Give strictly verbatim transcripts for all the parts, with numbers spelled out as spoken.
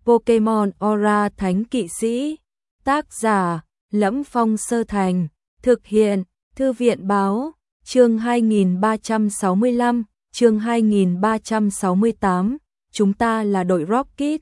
Pokemon Aura Thánh Kỵ Sĩ. Tác giả: Lẫm Phong Sơ Thành. Thực hiện: Thư viện Báo. Chương hai nghìn ba trăm sáu mươi lăm, chương hai nghìn ba trăm sáu mươi tám. Chúng ta là đội Rocket.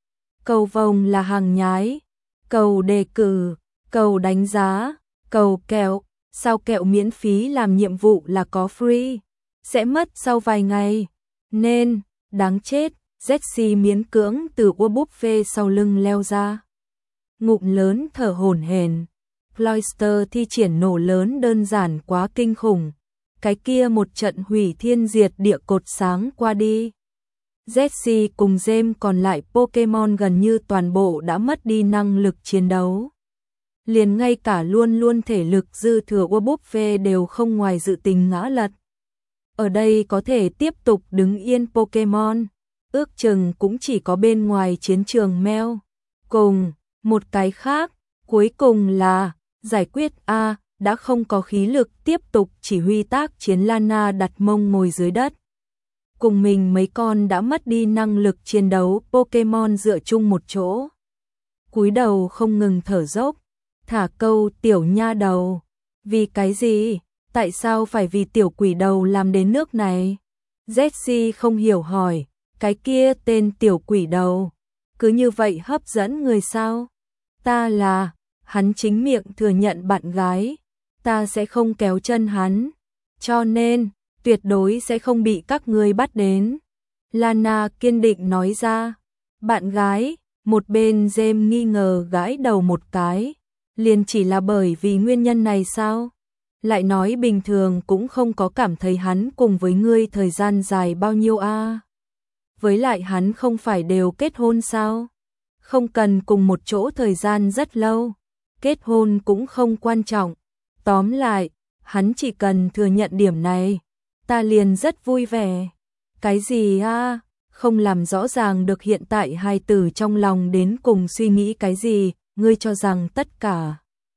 Cầu vồng là hàng nhái, cầu đề cử, cầu đánh giá, cầu kẹo. Sao kẹo miễn phí làm nhiệm vụ là có free, sẽ mất sau vài ngày. Nên, đáng chết, Jessie miễn cưỡng từ ô buffet sau lưng leo ra. Ngụm lớn thở hổn hển. Cloyster thi triển nổ lớn đơn giản quá kinh khủng. Cái kia một trận hủy thiên diệt địa cột sáng qua đi. Jessie cùng James còn lại Pokemon gần như toàn bộ đã mất đi năng lực chiến đấu. Liền ngay cả luôn luôn thể lực dư thừa của buffet đều không ngoài dự tính ngã lật. Ở đây có thể tiếp tục đứng yên Pokemon, ước chừng cũng chỉ có bên ngoài chiến trường Mel. Cùng, một cái khác, cuối cùng là, giải quyết A, đã không có khí lực tiếp tục chỉ huy tác chiến. Lana đặt mông ngồi dưới đất. Cùng mình mấy con đã mất đi năng lực chiến đấu Pokemon dựa chung một chỗ. Cúi đầu không ngừng thở dốc. Thả câu tiểu nha đầu. Vì cái gì? Tại sao phải vì tiểu quỷ đầu làm đến nước này? Jessie không hiểu hỏi. Cái kia tên tiểu quỷ đầu. Cứ như vậy hấp dẫn người sao? Ta là... Hắn chính miệng thừa nhận bạn gái. Ta sẽ không kéo chân hắn. Cho nên, tuyệt đối sẽ không bị các ngươi bắt đến. Lana kiên định nói ra. Bạn gái, một bên James nghi ngờ gãi đầu một cái. Liền chỉ là bởi vì nguyên nhân này sao? Lại nói bình thường cũng không có cảm thấy hắn cùng với ngươi thời gian dài bao nhiêu a. À? Với lại hắn không phải đều kết hôn sao? Không cần cùng một chỗ thời gian rất lâu. Kết hôn cũng không quan trọng. Tóm lại, hắn chỉ cần thừa nhận điểm này. Ta liền rất vui vẻ. Cái gì a? À? Không làm rõ ràng được hiện tại hai tử trong lòng đến cùng suy nghĩ cái gì. Ngươi cho rằng tất cả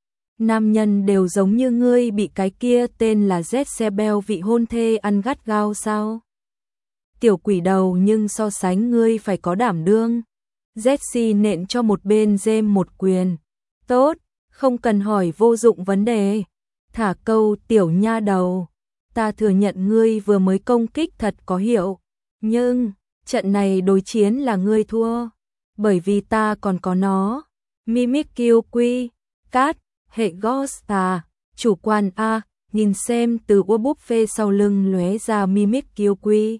nam nhân đều giống như ngươi bị cái kia tên là Jezebel vị hôn thê ăn gắt gao sao? Tiểu quỷ đầu, nhưng so sánh ngươi phải có đảm đương. Jessie nện cho một bên James một quyền. Tốt, không cần hỏi vô dụng vấn đề. Thả câu tiểu nha đầu. Ta thừa nhận ngươi vừa mới công kích thật có hiệu. Nhưng, trận này đối chiến là ngươi thua. Bởi vì ta còn có nó. Mimikyu-Quy, Cát, hệ Ghost à, chủ quan A, nhìn xem từ ô buffet sau lưng lóe ra Mimikyu-Quy.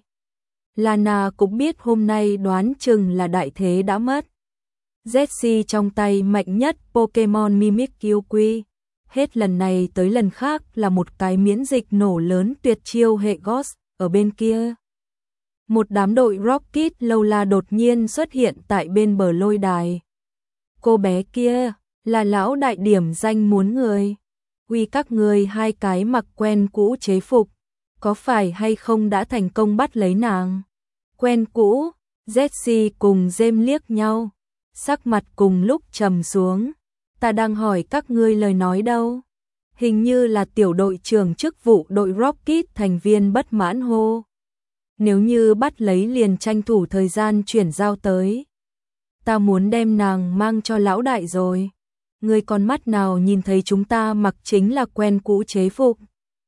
Lana cũng biết hôm nay đoán chừng là đại thế đã mất. Jessie trong tay mạnh nhất Pokemon Mimikyu-Quy. Hết lần này tới lần khác là một cái miễn dịch nổ lớn tuyệt chiêu hệ Ghost ở bên kia. Một đám đội Rocket lâu la đột nhiên xuất hiện tại bên bờ lôi đài. Cô bé kia là lão đại điểm danh muốn người. Uy các người hai cái mặc quen cũ chế phục. Có phải hay không đã thành công bắt lấy nàng? Quen cũ, Jessie cùng James liếc nhau. Sắc mặt cùng lúc trầm xuống. Ta đang hỏi các ngươi lời nói đâu? Hình như là tiểu đội trưởng chức vụ đội Rocket thành viên bất mãn hô. Nếu như bắt lấy liền tranh thủ thời gian chuyển giao tới. Ta muốn đem nàng mang cho lão đại rồi. Người con mắt nào nhìn thấy chúng ta mặc chính là quen cũ chế phục.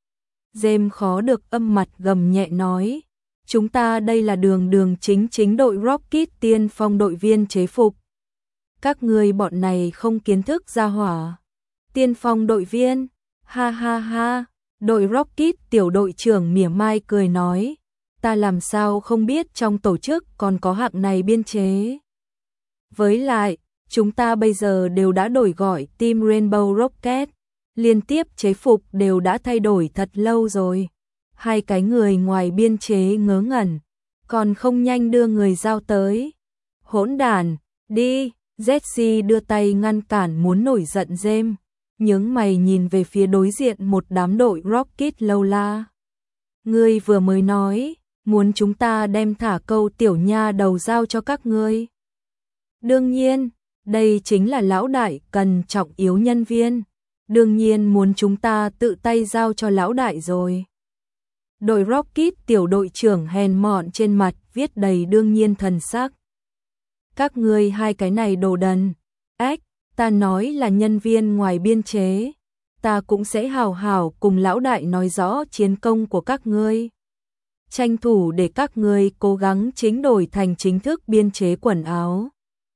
James khó được âm mặt gầm nhẹ nói. Chúng ta đây là đường đường chính chính đội Rocket tiên phong đội viên chế phục. Các người bọn này không kiến thức ra hỏa. Tiên phong đội viên, ha ha ha. Đội Rocket tiểu đội trưởng mỉa mai cười nói. Ta làm sao không biết trong tổ chức còn có hạng này biên chế. Với lại, chúng ta bây giờ đều đã đổi gọi Team Rainbow Rocket. Liên tiếp chế phục đều đã thay đổi thật lâu rồi. Hai cái người ngoài biên chế ngớ ngẩn. Còn không nhanh đưa người giao tới. Hỗn đản, đi. Jessie đưa tay ngăn cản muốn nổi giận James. Nhướng mày nhìn về phía đối diện một đám đội Rocket lâu la. Ngươi vừa mới nói, muốn chúng ta đem thả câu tiểu nha đầu giao cho các ngươi. Đương nhiên, đây chính là lão đại cần trọng yếu nhân viên. Đương nhiên muốn chúng ta tự tay giao cho lão đại rồi. Đội Rocket tiểu đội trưởng hèn mọn trên mặt viết đầy đương nhiên thần sắc. Các ngươi hai cái này đồ đần. Ếch, ta nói là nhân viên ngoài biên chế. Ta cũng sẽ hào hào cùng lão đại nói rõ chiến công của các ngươi. Tranh thủ để các ngươi cố gắng chính đổi thành chính thức biên chế quần áo.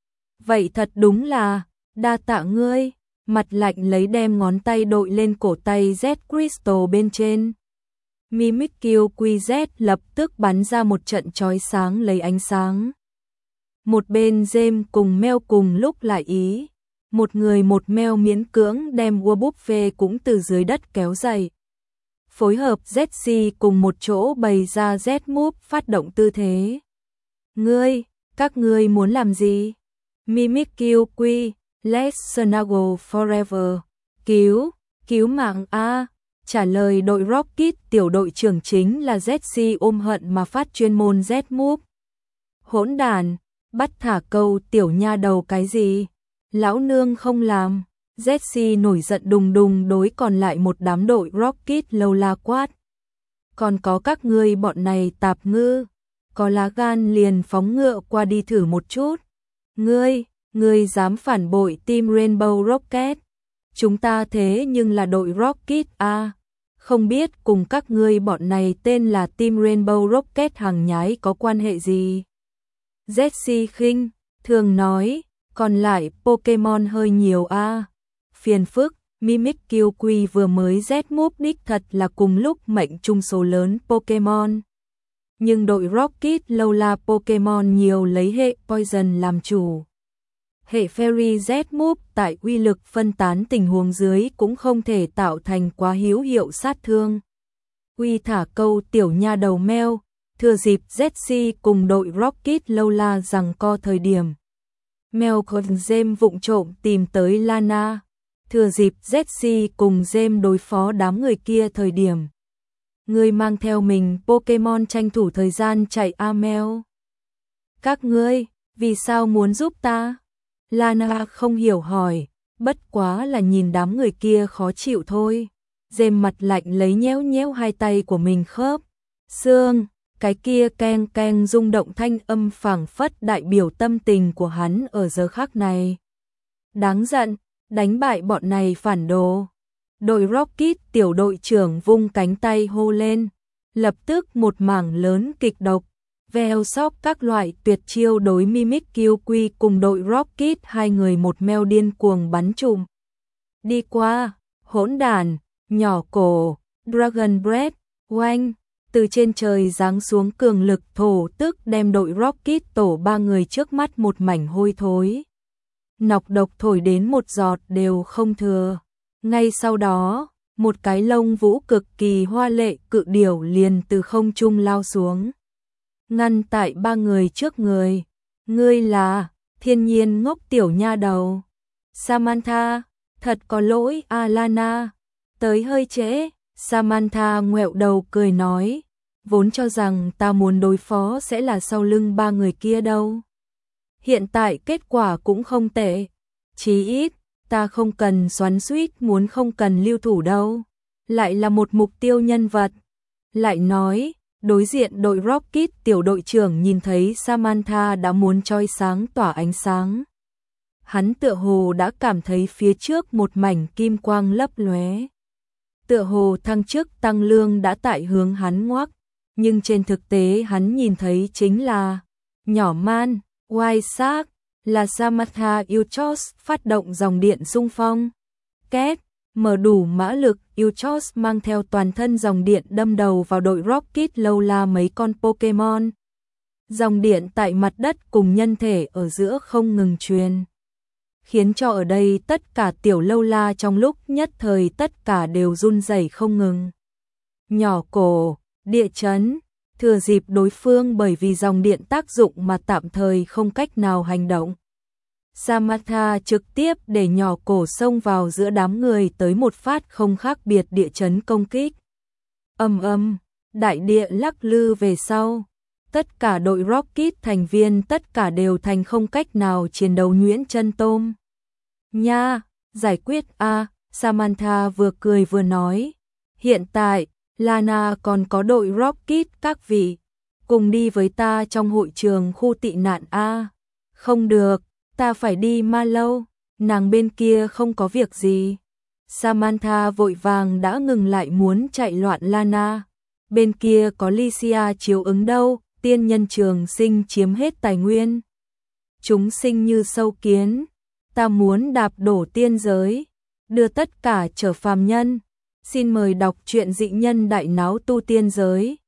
Vậy thật đúng là, đa tạ ngươi. Mặt lạnh lấy đem ngón tay đội lên cổ tay Z Crystal bên trên. Mimic Q Q Z lập tức bắn ra một trận chói sáng lấy ánh sáng. Một bên James cùng Mel cùng lúc lại ý. Một người một Mel miễn cưỡng đem Warbuffet cũng từ dưới đất kéo dậy. Phối hợp Z C cùng một chỗ bày ra Z Move phát động tư thế. Ngươi, các ngươi muốn làm gì? Mimic Q Q, Let's Snuggle Forever. Cứu, cứu mạng A. Trả lời đội Rocket tiểu đội trưởng chính là Z C ôm hận mà phát chuyên môn Z Move. Hỗn đàn, bắt thả câu tiểu nha đầu cái gì? Lão nương không làm. Z C nổi giận đùng đùng đối còn lại một đám đội Rocket lâu la quát. Còn có các ngươi bọn này tạp ngư, có lá gan liền phóng ngựa qua đi thử một chút. Ngươi, ngươi dám phản bội team Rainbow Rocket. Chúng ta thế nhưng là đội Rocket A. Không biết cùng các ngươi bọn này tên là team Rainbow Rocket hàng nhái có quan hệ gì? Z C khinh, thường nói, còn lại Pokemon hơi nhiều A. Phiền phức, Mimic Q Q vừa mới Z Move đích thật là cùng lúc mệnh chung số lớn Pokemon. Nhưng đội Rocket lâu là Pokemon nhiều lấy hệ Poison làm chủ. Hệ Fairy Z Move tại uy lực phân tán tình huống dưới cũng không thể tạo thành quá hữu hiệu sát thương. Uy thả câu tiểu nha đầu Mel, thừa dịp Z C cùng đội Rocket lâu la rằng co thời điểm. Mel còn James vụng trộm tìm tới Lana. Thừa dịp Z C cùng James đối phó đám người kia thời điểm. Ngươi mang theo mình Pokemon tranh thủ thời gian chạy A Mel. Các ngươi, vì sao muốn giúp ta? Lana không hiểu hỏi, bất quá là nhìn đám người kia khó chịu thôi. James mặt lạnh lấy nhéo nhéo hai tay của mình khớp. Xương, cái kia keng keng rung động thanh âm phảng phất đại biểu tâm tình của hắn ở giờ khắc này. Đáng giận, đánh bại bọn này phản đồ. Đội Rocket tiểu đội trưởng vung cánh tay hô lên. Lập tức một mảng lớn kịch độc. Veo sóc các loại tuyệt chiêu đối Mimic Q Q cùng đội Rocket hai người một meo điên cuồng bắn trùm. Đi qua, hỗn đàn, nhỏ cổ, Dragon Breath, oanh, từ trên trời giáng xuống cường lực thổ tức đem đội Rocket tổ ba người trước mắt một mảnh hôi thối. Nọc độc thổi đến một giọt đều không thừa. Ngay sau đó, một cái lông vũ cực kỳ hoa lệ cự điểu liền từ không trung lao xuống. Ngăn tại ba người trước người. Ngươi là, thiên nhiên ngốc tiểu nha đầu. Samantha, thật có lỗi Alana. Tới hơi trễ, Samantha ngoẹo đầu cười nói. Vốn cho rằng ta muốn đối phó sẽ là sau lưng ba người kia đâu. Hiện tại kết quả cũng không tệ. Chí ít, ta không cần xoắn xuýt muốn không cần lưu thủ đâu. Lại là một mục tiêu nhân vật. Lại nói, đối diện đội Rocket tiểu đội trưởng nhìn thấy Samantha đã muốn choi sáng tỏa ánh sáng. Hắn tựa hồ đã cảm thấy phía trước một mảnh kim quang lấp lóe. Tựa hồ thăng chức tăng lương đã tại hướng hắn ngoắc. Nhưng trên thực tế hắn nhìn thấy chính là nhỏ man, White Shark, là Samantha Euchos phát động dòng điện xung phong. Két, mở đủ mã lực, Euchos mang theo toàn thân dòng điện đâm đầu vào đội Rocket lâu la mấy con Pokemon. Dòng điện tại mặt đất cùng nhân thể ở giữa không ngừng truyền. Khiến cho ở đây tất cả tiểu lâu la trong lúc nhất thời tất cả đều run rẩy không ngừng. Nhỏ cổ, địa chấn, thừa dịp đối phương bởi vì dòng điện tác dụng mà tạm thời không cách nào hành động. Samantha trực tiếp để nhỏ cổ xông vào giữa đám người tới một phát không khác biệt địa chấn công kích. Âm âm, đại địa lắc lư về sau. Tất cả đội Rocket thành viên tất cả đều thành không cách nào chiến đấu nhuyễn chân tôm. Nha, giải quyết a, Samantha vừa cười vừa nói. Hiện tại, Lana còn có đội Rocket các vị. Cùng đi với ta trong hội trường khu tị nạn A. Không được, ta phải đi Ma Lâu, nàng bên kia không có việc gì. Samantha vội vàng đã ngừng lại muốn chạy loạn Lana. Bên kia có Lycia chiếu ứng đâu, tiên nhân trường sinh chiếm hết tài nguyên. Chúng sinh như sâu kiến, ta muốn đạp đổ tiên giới, đưa tất cả trở phàm nhân. Xin mời đọc truyện Dị Nhân Đại Náo Tu Tiên Giới.